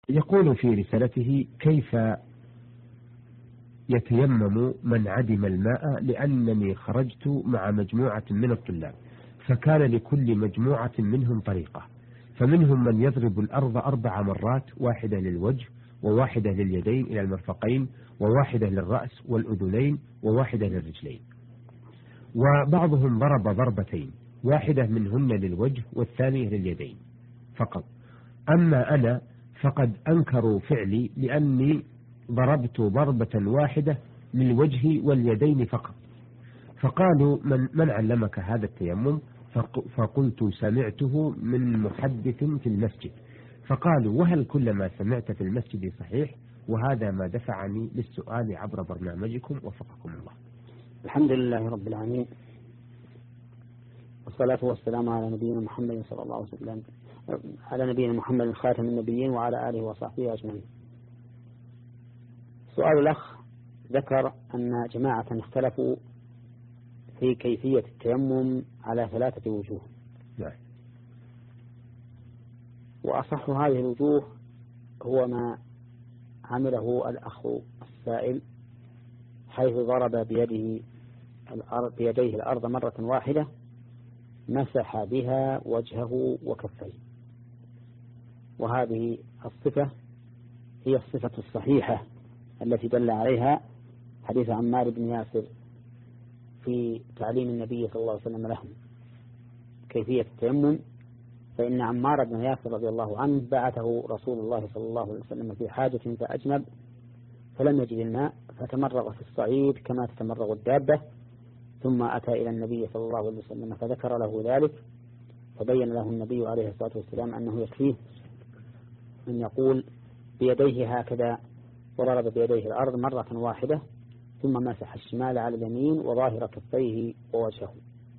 يقول في رسالته: كيف يتيمم من عدم الماء؟ لأنني خرجت مع مجموعة من الطلاب، فكان لكل مجموعة منهم طريقة، فمنهم من يضرب الأرض 4 مرات، واحدة للوجه وواحدة لليدين إلى المرفقين وواحدة للرأس والأذنين وواحدة للرجلين، وبعضهم ضرب ضربتين، واحدة منهن للوجه والثانية لليدين فقط. أما أنا فقد أنكروا فعلي، لأني ضربت ضربة واحدة للوجه واليدين فقط. فقالوا: من علمك هذا التيمم؟ فقلت: سمعته من محدث في المسجد. فقالوا: وهل كل ما سمعت في المسجد صحيح؟ وهذا ما دفعني للسؤال عبر برنامجكم، وفقكم الله. الحمد لله رب العالمين، والصلاة والسلام على نبينا محمد صلى الله عليه وسلم، على نبينا محمد خاتم النبيين وعلى آله وصحبه أجمعين. سؤال الأخ ذكر أن جماعة اختلفوا في كيفية التيمم على 3 وجوه. وأصح هذه الوجوه هو ما عمله الأخ السائل، حيث ضرب بيديه الأرض مرة واحدة، مسح بها وجهه وكفيه. وهذه الصفة هي الصفة الصحيحة التي دل عليها حديث عمار بن ياسر في تعليم النبي صلى الله عليه وسلم لهم كيفية التيمم. فإن عمار بن ياسر رضي الله عنه بعثه رسول الله صلى الله عليه وسلم في حاجة فأجنب، فلم يجد الماء، فتمرغ في الصعيد كما تتمرغ الدابة، ثم أتى إلى النبي صلى الله عليه وسلم فذكر له ذلك، فبين له النبي عليه الصلاة والسلام أنه يكفيه أن يقول بيديه هكذا، وضرب بيديه الأرض مرة واحدة، ثم مسح الشمال على اليمين وظاهر كفيه ووجهه.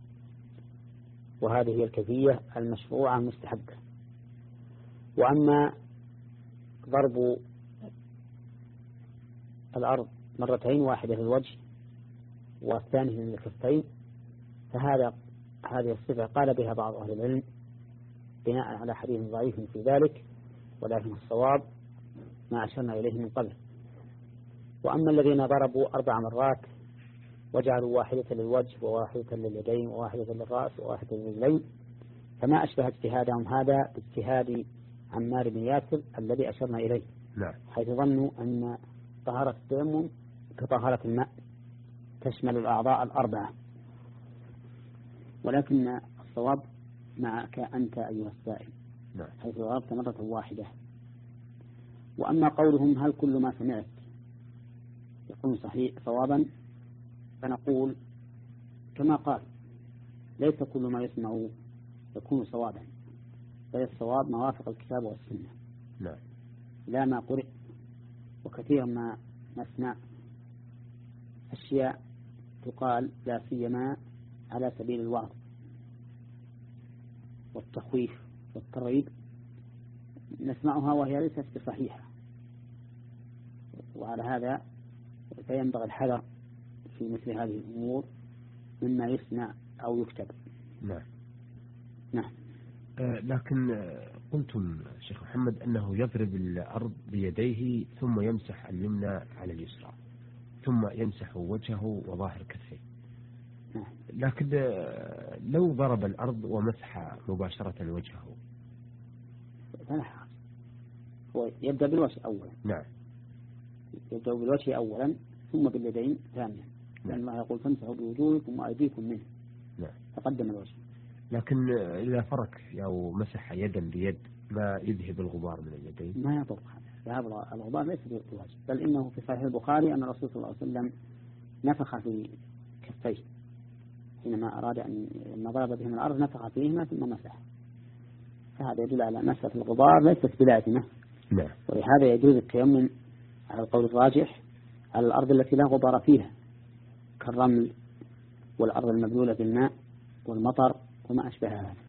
وهذه هي الكيفية المشروعة المستحبة. وأما ضرب الأرض مرتين، واحدة للوجه والثانية للكفين، هذه الصفة قال بها بعض أهل العلم بناء على حديث ضعيف في ذلك، ولكن الصواب ما أشرنا إليه من قبل. وأما الذين ضربوا 4 مرات وجعلوا واحدة للوجه وواحدة لليدين وواحدة للرأس وواحدة للرجلين، فما أشبه اجتهادهم هذا باجتهاد عمار بن ياسر الذي أشرنا إليه، حيث ظنوا أن طهارة التيمم كطهارة الماء تشمل الأعضاء 4. ولكن الصواب معك أنت أيها السائل، حيث ضربت مرة واحدة. وأما قولهم هل كل ما سمعت يكون صحيح صوابا، فنقول كما قال: ليس كل ما يسمع يكون صوابا، بل الصواب ما وافق الكتاب والسنة، لا ما قرئ. وكثيرا ما نسمع أشياء تقال لا سيما على سبيل الوعظ والتخويف والترغيب، نسمعها وهي ليست بصحيحة. وعلى هذا فينبغي الحذر في مثل هذه الأمور مما يسمع أو يكتب. نعم. لكن قلتم شيخ محمد أنه يضرب الأرض بيديه ثم يمسح اليمنى على اليسرى ثم يمسح وجهه وظاهر كفيه. لكن لو ضرب الأرض ومسح مباشرة وجهه فلا حرج، هو يبدأ بالوجه أولا. يبدأ بالوجه أولا ثم باليدين ثانيا، لأن الله يقول: فامسحوا بوجوهكم وأيديكم منه. تقدم الوجه. لكن إذا فرك أو مسح يدا بيد ما يذهب الغبار من اليدين؟ ما يضر هذا الغبار، ليس بالواجب، بل إنه في صحيح البخاري أن الرسول صلى الله عليه وسلم نفخ في كفيه حينما أراد أن ضرب بهم الأرض، نفخ فيهما ثم مسح. فهذا يدل على مسح الغبار ليست بلازمة. ولهذا يجوز التيمم على القول الراجح على الأرض التي لا غبار فيها، كالرمل والأرض المبلولة بالماء والمطر وما أشبه هذا.